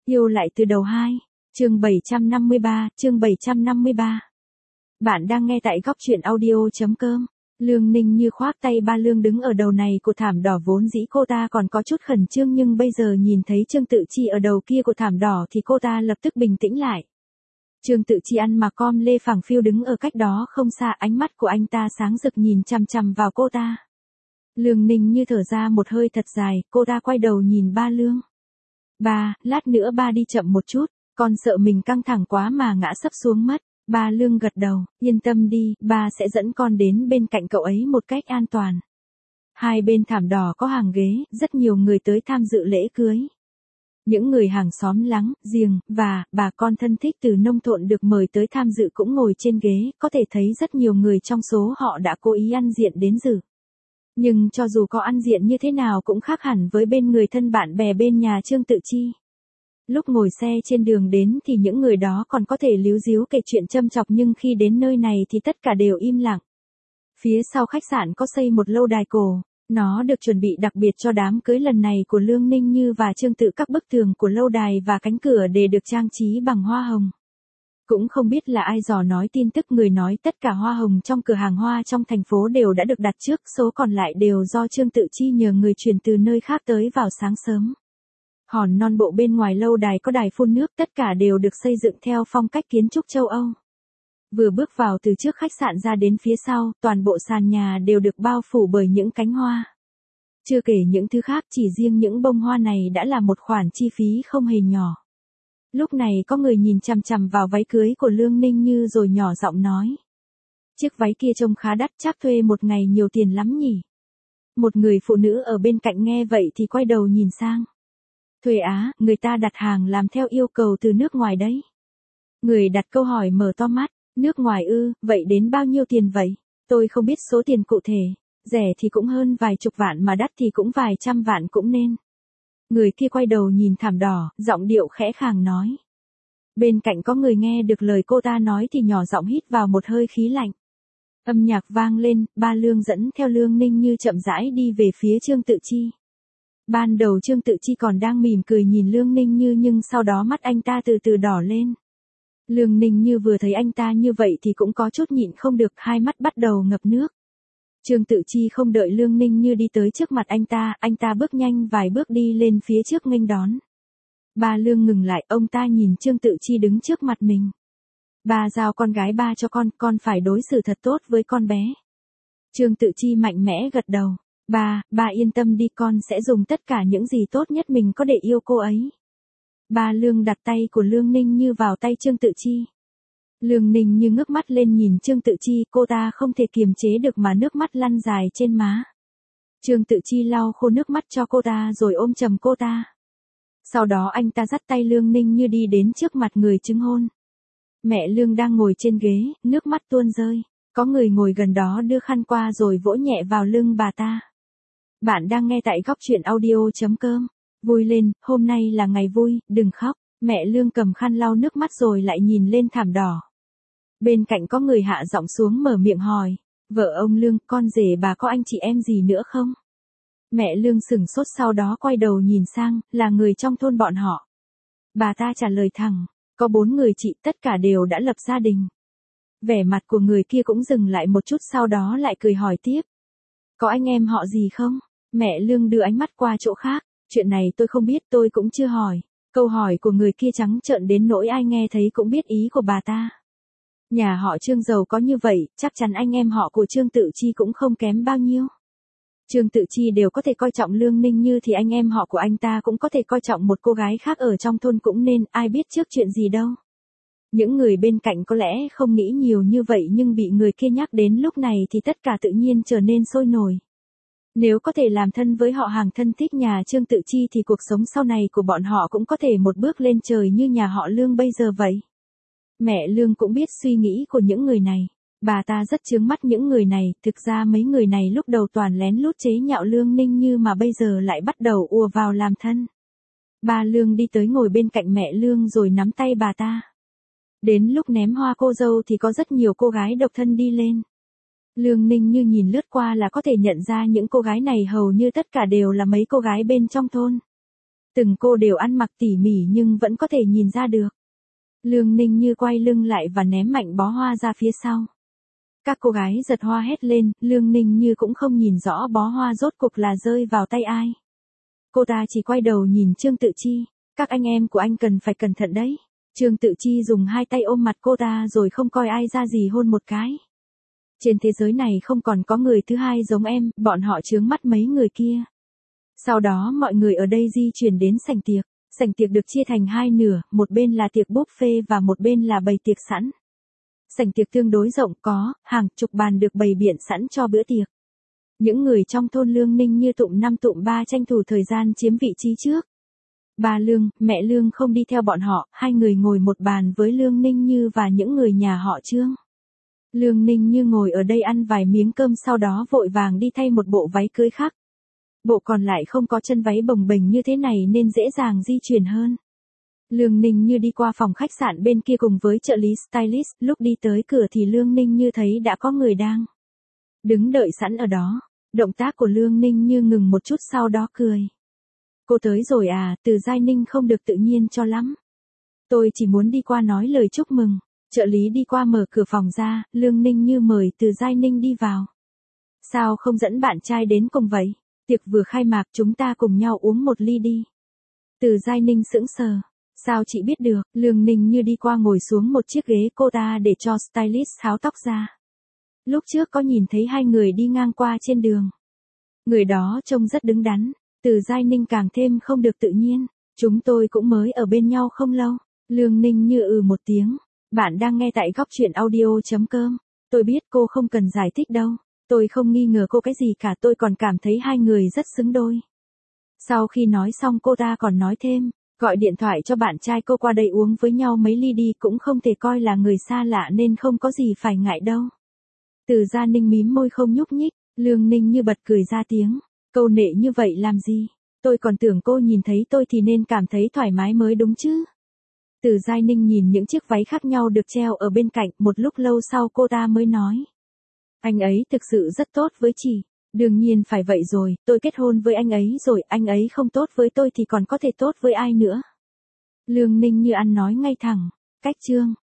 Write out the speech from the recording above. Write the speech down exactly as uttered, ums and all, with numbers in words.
Yêu lại từ đầu hai, chương bảy trăm năm mươi ba, chương bảy trăm năm mươi ba. Bạn đang nghe tại góc truyện audio.com. Lương Ninh Như khoác tay ba Lương đứng ở đầu này của thảm đỏ, vốn dĩ cô ta còn có chút khẩn trương, nhưng bây giờ nhìn thấy Trương Tự Chi ở đầu kia của thảm đỏ thì cô ta lập tức bình tĩnh lại. Trương Tự Chi ăn mặc com lê phẳng phiu đứng ở cách đó không xa, ánh mắt của anh ta sáng rực nhìn chằm chằm vào cô ta. Lương Ninh Như thở ra một hơi thật dài, cô ta quay đầu nhìn ba Lương. Ba, lát nữa ba đi chậm một chút, con sợ mình căng thẳng quá mà ngã sấp xuống mất. Ba Lương gật đầu, yên tâm đi, ba sẽ dẫn con đến bên cạnh cậu ấy một cách an toàn. Hai bên thảm đỏ có hàng ghế, rất nhiều người tới tham dự lễ cưới. Những người hàng xóm láng giềng và bà con thân thích từ nông thôn được mời tới tham dự cũng ngồi trên ghế, có thể thấy rất nhiều người trong số họ đã cố ý ăn diện đến dự. Nhưng cho dù có ăn diện như thế nào cũng khác hẳn với bên người thân bạn bè bên nhà Trương Tự Chi. Lúc ngồi xe trên đường đến thì những người đó còn có thể líu díu kể chuyện châm chọc, nhưng khi đến nơi này thì tất cả đều im lặng. Phía sau khách sạn có xây một lâu đài cổ, nó được chuẩn bị đặc biệt cho đám cưới lần này của Lương Ninh Như và Trương Tự. Các bức tường của lâu đài và cánh cửa đều được trang trí bằng hoa hồng. Cũng không biết là ai dò nói tin tức, người nói tất cả hoa hồng trong cửa hàng hoa trong thành phố đều đã được đặt trước, số còn lại đều do Trương Tự Chi nhờ người chuyển từ nơi khác tới vào sáng sớm. Hòn non bộ bên ngoài lâu đài có đài phun nước, tất cả đều được xây dựng theo phong cách kiến trúc châu Âu. Vừa bước vào từ trước khách sạn ra đến phía sau, toàn bộ sàn nhà đều được bao phủ bởi những cánh hoa. Chưa kể những thứ khác, chỉ riêng những bông hoa này đã là một khoản chi phí không hề nhỏ. Lúc này có người nhìn chằm chằm vào váy cưới của Lương Ninh Như rồi nhỏ giọng nói. Chiếc váy kia trông khá đắt, chắc thuê một ngày nhiều tiền lắm nhỉ. Một người phụ nữ ở bên cạnh nghe vậy thì quay đầu nhìn sang. Thuê á, người ta đặt hàng làm theo yêu cầu từ nước ngoài đấy. Người đặt câu hỏi mở to mắt, nước ngoài ư, vậy đến bao nhiêu tiền vậy? Tôi không biết số tiền cụ thể, rẻ thì cũng hơn vài chục vạn mà đắt thì cũng vài trăm vạn cũng nên. Người kia quay đầu nhìn thảm đỏ, giọng điệu khẽ khàng nói. Bên cạnh có người nghe được lời cô ta nói thì nhỏ giọng hít vào một hơi khí lạnh. Âm nhạc vang lên, ba Lương dẫn theo Lương Ninh Như chậm rãi đi về phía Trương Tự Chi. Ban đầu Trương Tự Chi còn đang mỉm cười nhìn Lương Ninh Như, nhưng sau đó mắt anh ta từ từ đỏ lên. Lương Ninh Như vừa thấy anh ta như vậy thì cũng có chút nhịn không được, hai mắt bắt đầu ngập nước. Trương Tự Chi không đợi Lương Ninh Như đi tới trước mặt anh ta, anh ta bước nhanh vài bước đi lên phía trước nghênh đón. Ba Lương ngừng lại, ông ta nhìn Trương Tự Chi đứng trước mặt mình. Ba giao con gái ba cho con, con phải đối xử thật tốt với con bé. Trương Tự Chi mạnh mẽ gật đầu. Ba, ba yên tâm đi, con sẽ dùng tất cả những gì tốt nhất mình có để yêu cô ấy. Ba Lương đặt tay của Lương Ninh Như vào tay Trương Tự Chi. Lương Ninh Như ngước mắt lên nhìn Trương Tự Chi, cô ta không thể kiềm chế được mà nước mắt lăn dài trên má. Trương Tự Chi lau khô nước mắt cho cô ta rồi ôm chầm cô ta. Sau đó anh ta dắt tay Lương Ninh Như đi đến trước mặt người chứng hôn. Mẹ Lương đang ngồi trên ghế, nước mắt tuôn rơi. Có người ngồi gần đó đưa khăn qua rồi vỗ nhẹ vào lưng bà ta. Bạn đang nghe tại góc truyện audio.com. Vui lên, hôm nay là ngày vui, đừng khóc. Mẹ Lương cầm khăn lau nước mắt rồi lại nhìn lên thảm đỏ. Bên cạnh có người hạ giọng xuống mở miệng hỏi. Vợ ông Lương, con rể bà có anh chị em gì nữa không? Mẹ Lương sửng sốt, sau đó quay đầu nhìn sang, là người trong thôn bọn họ. Bà ta trả lời thẳng, có bốn người chị, tất cả đều đã lập gia đình. Vẻ mặt của người kia cũng dừng lại một chút, sau đó lại cười hỏi tiếp. Có anh em họ gì không? Mẹ Lương đưa ánh mắt qua chỗ khác. Chuyện này tôi không biết, tôi cũng chưa hỏi. Câu hỏi của người kia trắng trợn đến nỗi ai nghe thấy cũng biết ý của bà ta. Nhà họ Trương giàu có như vậy, chắc chắn anh em họ của Trương Tự Chi cũng không kém bao nhiêu. Trương Tự Chi đều có thể coi trọng Lương Ninh Như thì anh em họ của anh ta cũng có thể coi trọng một cô gái khác ở trong thôn cũng nên, ai biết trước chuyện gì đâu. Những người bên cạnh có lẽ không nghĩ nhiều như vậy, nhưng bị người kia nhắc đến lúc này thì tất cả tự nhiên trở nên sôi nổi. Nếu có thể làm thân với họ hàng thân thích nhà Trương Tự Chi thì cuộc sống sau này của bọn họ cũng có thể một bước lên trời như nhà họ Lương bây giờ vậy. Mẹ Lương cũng biết suy nghĩ của những người này. Bà ta rất chướng mắt những người này, thực ra mấy người này lúc đầu toàn lén lút chế nhạo Lương Ninh Như mà bây giờ lại bắt đầu ùa vào làm thân. Ba Lương đi tới ngồi bên cạnh mẹ Lương rồi nắm tay bà ta. Đến lúc ném hoa cô dâu thì có rất nhiều cô gái độc thân đi lên. Lương Ninh Như nhìn lướt qua là có thể nhận ra những cô gái này hầu như tất cả đều là mấy cô gái bên trong thôn. Từng cô đều ăn mặc tỉ mỉ nhưng vẫn có thể nhìn ra được. Lương Ninh Như quay lưng lại và ném mạnh bó hoa ra phía sau. Các cô gái giật hoa hét lên, Lương Ninh Như cũng không nhìn rõ bó hoa rốt cục là rơi vào tay ai. Cô ta chỉ quay đầu nhìn Trương Tự Chi, các anh em của anh cần phải cẩn thận đấy. Trương Tự Chi dùng hai tay ôm mặt cô ta rồi không coi ai ra gì hôn một cái. Trên thế giới này không còn có người thứ hai giống em, bọn họ chướng mắt mấy người kia. Sau đó mọi người ở đây di chuyển đến sảnh tiệc. Sảnh tiệc được chia thành hai nửa, một bên là tiệc buffet và một bên là bày tiệc sẵn. Sảnh tiệc tương đối rộng, có hàng chục bàn được bày biện sẵn cho bữa tiệc. Những người trong thôn Lương Ninh Như tụm năm tụm ba tranh thủ thời gian chiếm vị trí trước. Ba Lương, mẹ Lương không đi theo bọn họ, hai người ngồi một bàn với Lương Ninh Như và những người nhà họ Trương. Lương Ninh Như ngồi ở đây ăn vài miếng cơm sau đó vội vàng đi thay một bộ váy cưới khác. Bộ còn lại không có chân váy bồng bềnh như thế này nên dễ dàng di chuyển hơn. Lương Ninh Như đi qua phòng khách sạn bên kia cùng với trợ lý stylist, lúc đi tới cửa thì Lương Ninh Như thấy đã có người đang đứng đợi sẵn ở đó. Động tác của Lương Ninh Như ngừng một chút sau đó cười. Cô tới rồi à, Từ Giai Ninh không được tự nhiên cho lắm. Tôi chỉ muốn đi qua nói lời chúc mừng. Trợ lý đi qua mở cửa phòng ra, Lương Ninh Như mời Từ Giai Ninh đi vào. Sao không dẫn bạn trai đến cùng vậy? Tiệc vừa khai mạc chúng ta cùng nhau uống một ly đi. Từ Giai Ninh sững sờ. Sao chị biết được? Lương Ninh Như đi qua ngồi xuống một chiếc ghế cô ta để cho stylist tháo tóc ra. Lúc trước có nhìn thấy hai người đi ngang qua trên đường. Người đó trông rất đứng đắn. Từ Giai Ninh càng thêm không được tự nhiên. Chúng tôi cũng mới ở bên nhau không lâu. Lương Ninh Như ừ một tiếng. Bạn đang nghe tại góc truyện audio chấm com. Tôi biết cô không cần giải thích đâu. Tôi không nghi ngờ cô cái gì cả, tôi còn cảm thấy hai người rất xứng đôi. Sau khi nói xong cô ta còn nói thêm, gọi điện thoại cho bạn trai cô qua đây uống với nhau mấy ly đi, cũng không thể coi là người xa lạ nên không có gì phải ngại đâu. Từ Gia Ninh mím môi không nhúc nhích, Lương Ninh Như bật cười ra tiếng, câu nệ như vậy làm gì, tôi còn tưởng cô nhìn thấy tôi thì nên cảm thấy thoải mái mới đúng chứ. Từ Giai Ninh nhìn những chiếc váy khác nhau được treo ở bên cạnh, một lúc lâu sau cô ta mới nói. Anh ấy thực sự rất tốt với chị. Đương nhiên phải vậy rồi, tôi kết hôn với anh ấy rồi, anh ấy không tốt với tôi thì còn có thể tốt với ai nữa. Lương Ninh Như ăn nói ngay thẳng, cách Trương,